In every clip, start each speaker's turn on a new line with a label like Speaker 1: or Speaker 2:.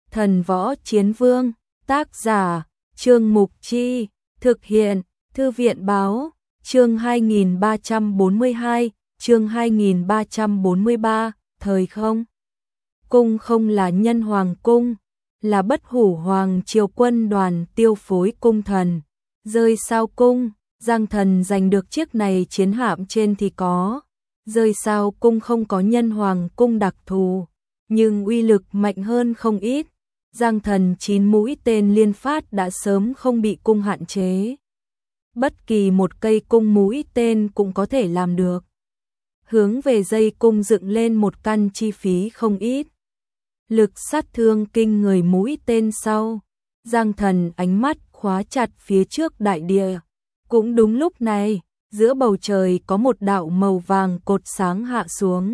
Speaker 1: Thần Võ Chiến Vương, tác giả, Trương Mục Chi, thực hiện, Thư viện Báo, chương 2342, chương 2343, thời không. Cung không là Nhân Hoàng cung, là Bất Hủ Hoàng Triều quân đoàn tiêu phối cung thần. Rơi sao cung, Giang Thần giành được chiếc này chiến hạm trên thì có. Rơi sao cung không có Nhân Hoàng cung đặc thù, nhưng uy lực mạnh hơn không ít. Giang Thần 9 mũi tên liên phát đã sớm không bị cung hạn chế. Bất kỳ một cây cung mũi tên cũng có thể làm được. Hướng về dây cung dựng lên một căn chi phí không ít. Lực sát thương kinh người mũi tên sau. Giang Thần ánh mắt khóa chặt phía trước đại địa. Cũng đúng lúc này, giữa bầu trời có một đạo màu vàng cột sáng hạ xuống.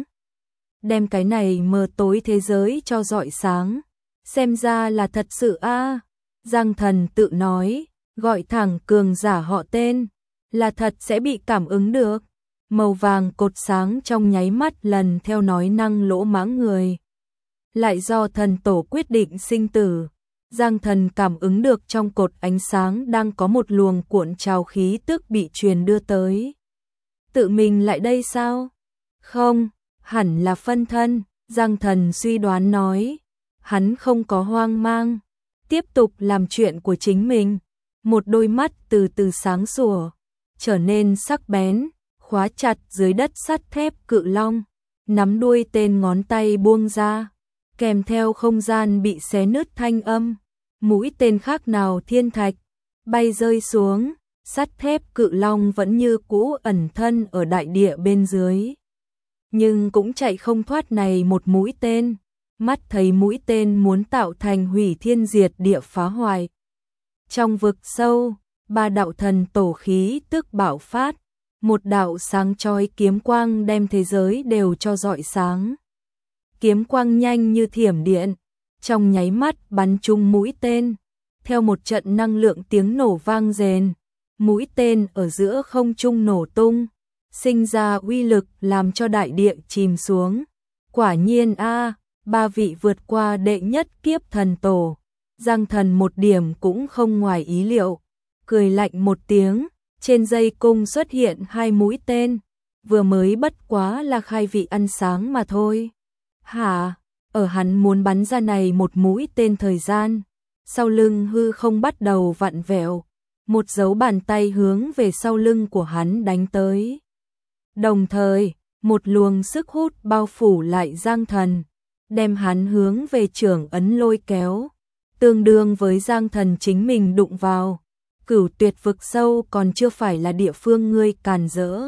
Speaker 1: Đem cái này mờ tối thế giới cho rọi sáng. Xem ra là thật sự a. Giang Thần tự nói, gọi thẳng cường giả họ tên, là thật sẽ bị cảm ứng được. Màu vàng cột sáng trong nháy mắt lần theo nói năng lỗ mãng người. Lại do thần tổ quyết định sinh tử. Giang Thần cảm ứng được trong cột ánh sáng đang có một luồng cuộn trào khí tức bị truyền đưa tới. Tự mình lại đây sao? Không, hẳn là phân thân, Giang Thần suy đoán nói. Hắn không có hoang mang, tiếp tục làm chuyện của chính mình. Một đôi mắt từ từ sáng sủa, trở nên sắc bén, khóa chặt dưới đất sắt thép cự long. Nắm đuôi tên ngón tay buông ra, kèm theo không gian bị xé nứt thanh âm. Mũi tên khác nào thiên thạch, bay rơi xuống, sắt thép cự long vẫn như cũ ẩn thân ở đại địa bên dưới. Nhưng cũng chạy không thoát này một mũi tên. Mắt thấy mũi tên muốn tạo thành hủy thiên diệt địa phá hoại. Trong vực sâu, 3 đạo thần tổ khí tức bạo phát. Một đạo sáng chói kiếm quang đem thế giới đều cho rọi sáng. Kiếm quang nhanh như thiểm điện, trong nháy mắt bắn trúng mũi tên. Theo một trận năng lượng tiếng nổ vang rền, mũi tên ở giữa không trung nổ tung, sinh ra uy lực làm cho đại địa chìm xuống. Quả nhiên a, 3 vị vượt qua đệ nhất kiếp thần tổ. Giang Thần một điểm cũng không ngoài ý liệu, cười lạnh một tiếng, trên dây cung xuất hiện 2 mũi tên, vừa mới bất quá là khai vị ăn sáng mà thôi. Hả? Ở hắn muốn bắn ra này một mũi tên thời gian, sau lưng hư không bắt đầu vặn vẹo, một dấu bàn tay hướng về sau lưng của hắn đánh tới. Đồng thời, một luồng sức hút bao phủ lại Giang Thần, đem hắn hướng về trưởng ấn lôi kéo, tương đương với Giang Thần chính mình đụng vào. Cửu tuyệt vực sâu còn chưa phải là địa phương ngươi càn rỡ.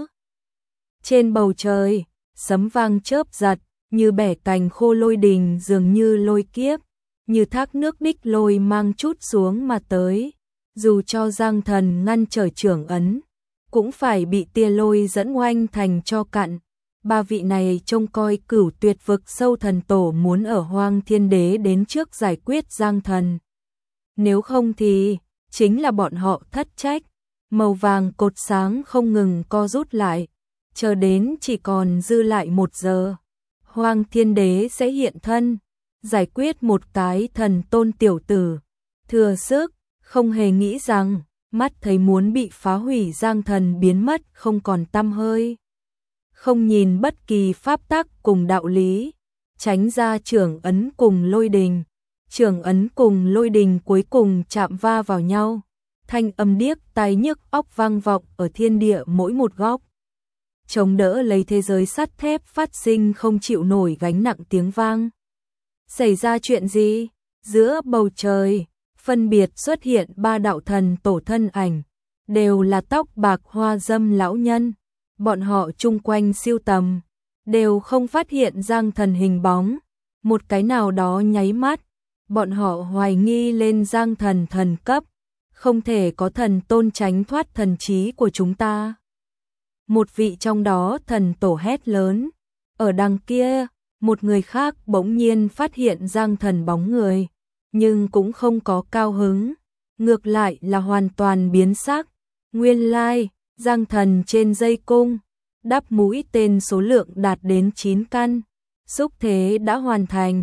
Speaker 1: Trên bầu trời, sấm vang chớp giật, như bẻ cành khô lôi đình dường như lôi kiếp, như thác nước đích lôi mang chút xuống mà tới. Dù cho Giang Thần ngăn trở trưởng ấn, cũng phải bị tia lôi dẫn oanh thành cho cạn. 3 vị này trông coi cửu tuyệt vực sâu thần tổ muốn ở Hoang Thiên Đế đến trước giải quyết Giang Thần. Nếu không thì, chính là bọn họ thất trách. Màu vàng cột sáng không ngừng co rút lại, chờ đến chỉ còn dư lại 1 giờ. Hoang Thiên Đế sẽ hiện thân, giải quyết một cái thần tôn tiểu tử. Thừa sức, không hề nghĩ rằng, mắt thấy muốn bị phá hủy Giang Thần biến mất không còn tăm hơi. Không nhìn bất kỳ pháp tắc cùng đạo lý, tránh ra trưởng ấn cùng lôi đình. Trưởng ấn cùng lôi đình cuối cùng chạm va vào nhau, thanh âm điếc tai nhức óc vang vọng ở thiên địa mỗi một góc. Chống đỡ lấy thế giới sắt thép phát sinh không chịu nổi gánh nặng tiếng vang. Xảy ra chuyện gì? Giữa bầu trời, phân biệt xuất hiện 3 đạo thần tổ thân ảnh, đều là tóc bạc hoa dâm lão nhân. Bọn họ chung quanh siêu tầm, đều không phát hiện Giang Thần hình bóng. Một cái nào đó nháy mắt, bọn họ hoài nghi lên Giang Thần thần cấp, không thể có thần tôn tránh thoát thần trí của chúng ta. Một vị trong đó thần tổ hét lớn, ở đằng kia, một người khác bỗng nhiên phát hiện Giang Thần bóng người, nhưng cũng không có cao hứng, ngược lại là hoàn toàn biến sắc. Nguyên lai, Giang Thần trên dây cung, đắp mũi tên số lượng đạt đến 9 căn, xúc thế đã hoàn thành,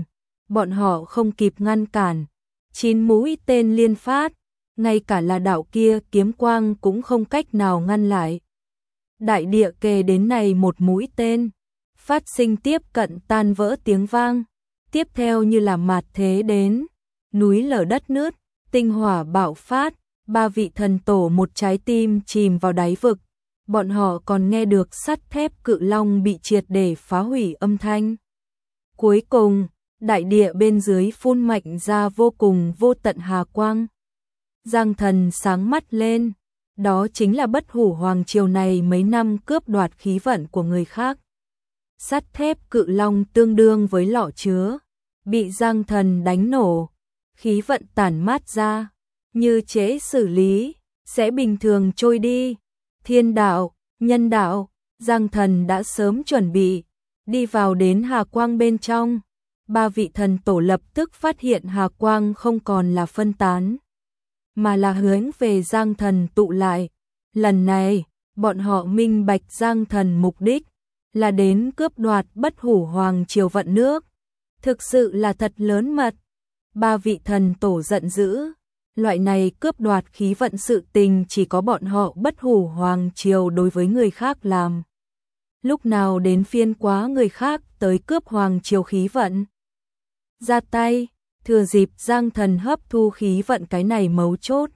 Speaker 1: bọn họ không kịp ngăn cản. 9 mũi tên liên phát, ngay cả là đạo kia kiếm quang cũng không cách nào ngăn lại. Đại địa kề đến này một mũi tên, phát sinh tiếp cận tan vỡ tiếng vang, tiếp theo như là mạt thế đến, núi lở đất nứt, tinh hỏa bạo phát, 3 vị thần tổ một trái tim chìm vào đáy vực, bọn họ còn nghe được sắt thép cự long bị triệt để phá hủy âm thanh. Cuối cùng, đại địa bên dưới phun mạnh ra vô cùng vô tận hà quang. Giang Thần sáng mắt lên, đó chính là Bất Hủ Hoàng Triều này mấy năm cướp đoạt khí vận của người khác. Sắt thép cự long tương đương với lọ chứa, bị Giang Thần đánh nổ, khí vận tản mát ra, như chế xử lý, sẽ bình thường trôi đi. Thiên đạo, nhân đạo, Giang Thần đã sớm chuẩn bị, đi vào đến hà quang bên trong. 3 vị thần tổ lập tức phát hiện hà quang không còn là phân tán, mà là hướng về Giang Thần tụ lại. Lần này, bọn họ minh bạch Giang Thần mục đích là đến cướp đoạt Bất Hủ Hoàng Triều vận nước. Thực sự là thật lớn mật. 3 vị thần tổ giận dữ, loại này cướp đoạt khí vận sự tình chỉ có bọn họ Bất Hủ Hoàng Triều đối với người khác làm. Lúc nào đến phiên quá người khác tới cướp Hoàng Triều khí vận. Ra tay, thừa dịp Giang Thần hấp thu khí vận cái này mấu chốt.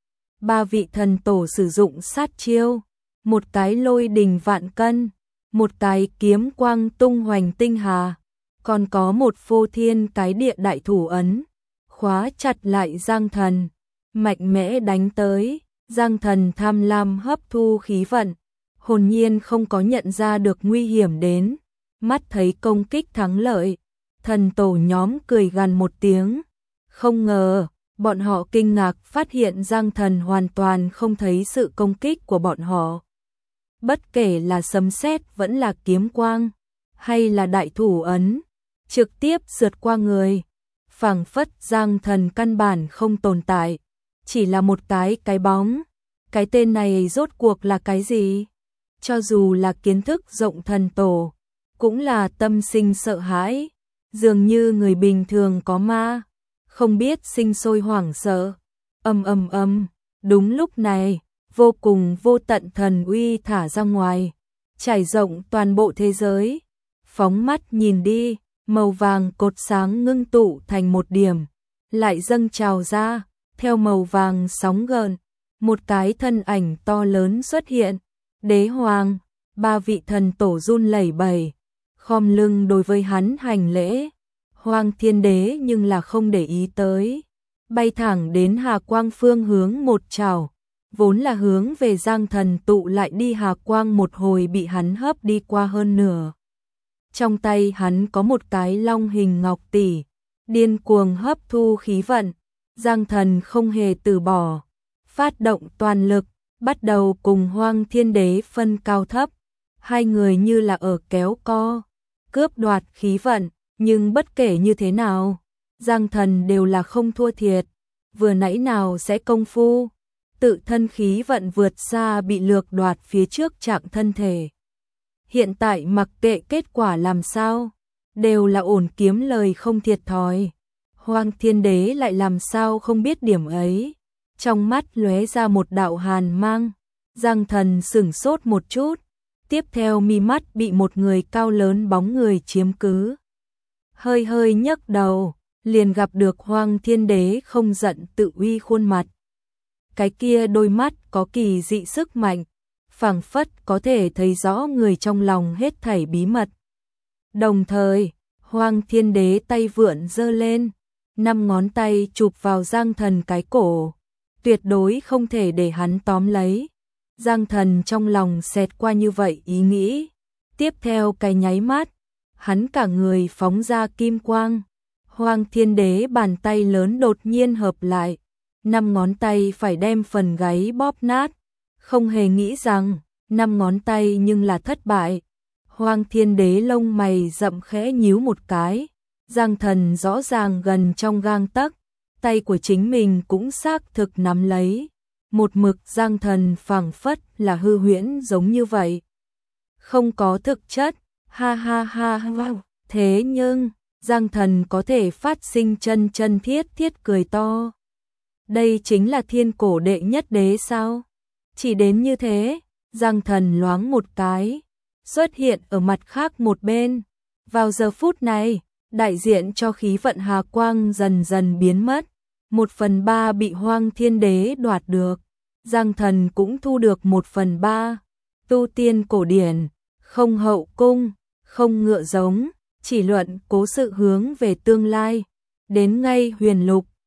Speaker 1: 3 vị thần tổ sử dụng sát chiêu, một cái lôi đình vạn cân, một cái kiếm quang tung hoành tinh hà, còn có một phô thiên cái địa đại thủ ấn, khóa chặt lại Giang Thần, mạnh mẽ đánh tới. Giang Thần tham lam hấp thu khí vận, hồn nhiên không có nhận ra được nguy hiểm đến, mắt thấy công kích thắng lợi, thần tổ nhóm cười gằn một tiếng. Không ngờ, bọn họ kinh ngạc phát hiện Giang Thần hoàn toàn không thấy sự công kích của bọn họ. Bất kể là sấm sét vẫn là kiếm quang, hay là đại thủ ấn, trực tiếp sượt qua người, phảng phất Giang Thần căn bản không tồn tại, chỉ là một cái bóng. Cái tên này rốt cuộc là cái gì? Cho dù là kiến thức rộng thần tổ, cũng là tâm sinh sợ hãi, dường như người bình thường có ma, không biết sinh sôi hoảng sợ. Đúng lúc này, vô cùng vô tận thần uy thả ra ngoài, trải rộng toàn bộ thế giới. Phóng mắt nhìn đi, màu vàng cột sáng ngưng tụ thành một điểm, lại dâng trào ra, theo màu vàng sóng gợn, một cái thân ảnh to lớn xuất hiện. Đế Hoàng, 3 vị thần tổ run lẩy bẩy, khom lưng đối với hắn hành lễ. Hoàng Thiên Đế nhưng là không để ý tới, bay thẳng đến hà quang phương hướng một trảo, vốn là hướng về Giang Thần tụ lại đi hà quang một hồi bị hắn hấp đi qua hơn nửa. Trong tay hắn có một cái long hình ngọc tỷ, điên cuồng hấp thu khí vận. Giang Thần không hề từ bỏ, phát động toàn lực, bắt đầu cùng Hoang Thiên Đế phân cao thấp. Hai người như là ở kéo co, cướp đoạt khí vận, nhưng bất kể như thế nào, Giang Thần đều là không thua thiệt. Vừa nãy nào sẽ công phu, tự thân khí vận vượt xa bị lược đoạt phía trước trạng thân thể. Hiện tại mặc kệ kết quả làm sao, đều là ổn kiếm lời không thiệt thòi. Hoang Thiên Đế lại làm sao không biết điểm ấy, trong mắt lóe ra một đạo hàn mang. Giang Thần sửng sốt một chút, tiếp theo mi mắt bị một người cao lớn bóng người chiếm cứ. Hơi hơi nhấc đầu, liền gặp được Hoang Thiên Đế không giận tự uy khuôn mặt. Cái kia đôi mắt có kỳ dị sức mạnh, phảng phất có thể thấy rõ người trong lòng hết thảy bí mật. Đồng thời, Hoang Thiên Đế tay vượn giơ lên, 5 ngón tay chụp vào Giang Thần cái cổ, tuyệt đối không thể để hắn tóm lấy. Giang Thần trong lòng xẹt qua như vậy ý nghĩ, tiếp theo cái nháy mắt, hắn cả người phóng ra kim quang. Hoang Thiên Đế bàn tay lớn đột nhiên hợp lại, 5 ngón tay phải đem phần gáy bóp nát, không hề nghĩ rằng 5 ngón tay nhưng là thất bại. Hoang Thiên Đế lông mày rậm khẽ nhíu một cái, Giang Thần rõ ràng gần trong gang tấc, tay của chính mình cũng xác thực nắm lấy. Một mực Giang Thần phảng phất là hư huyễn giống như vậy, không có thực chất. Ha ha ha, wow. Thế nhưng Giang Thần có thể phát sinh chân chân thiết thiết cười to. Đây chính là thiên cổ đệ nhất đế sao? Chỉ đến như thế, Giang Thần loáng một cái, xuất hiện ở mặt khác một bên. Vào giờ phút này, đại diện cho khí vận Hà Quang dần dần biến mất. 1/3 bị Hoang Thiên Đế đoạt được. Giang Thần cũng thu được 1/3. Tu tiên cổ điển, không hậu cung, không ngựa giống, chỉ luận cố sự hướng về tương lai. Đến ngay huyền lục,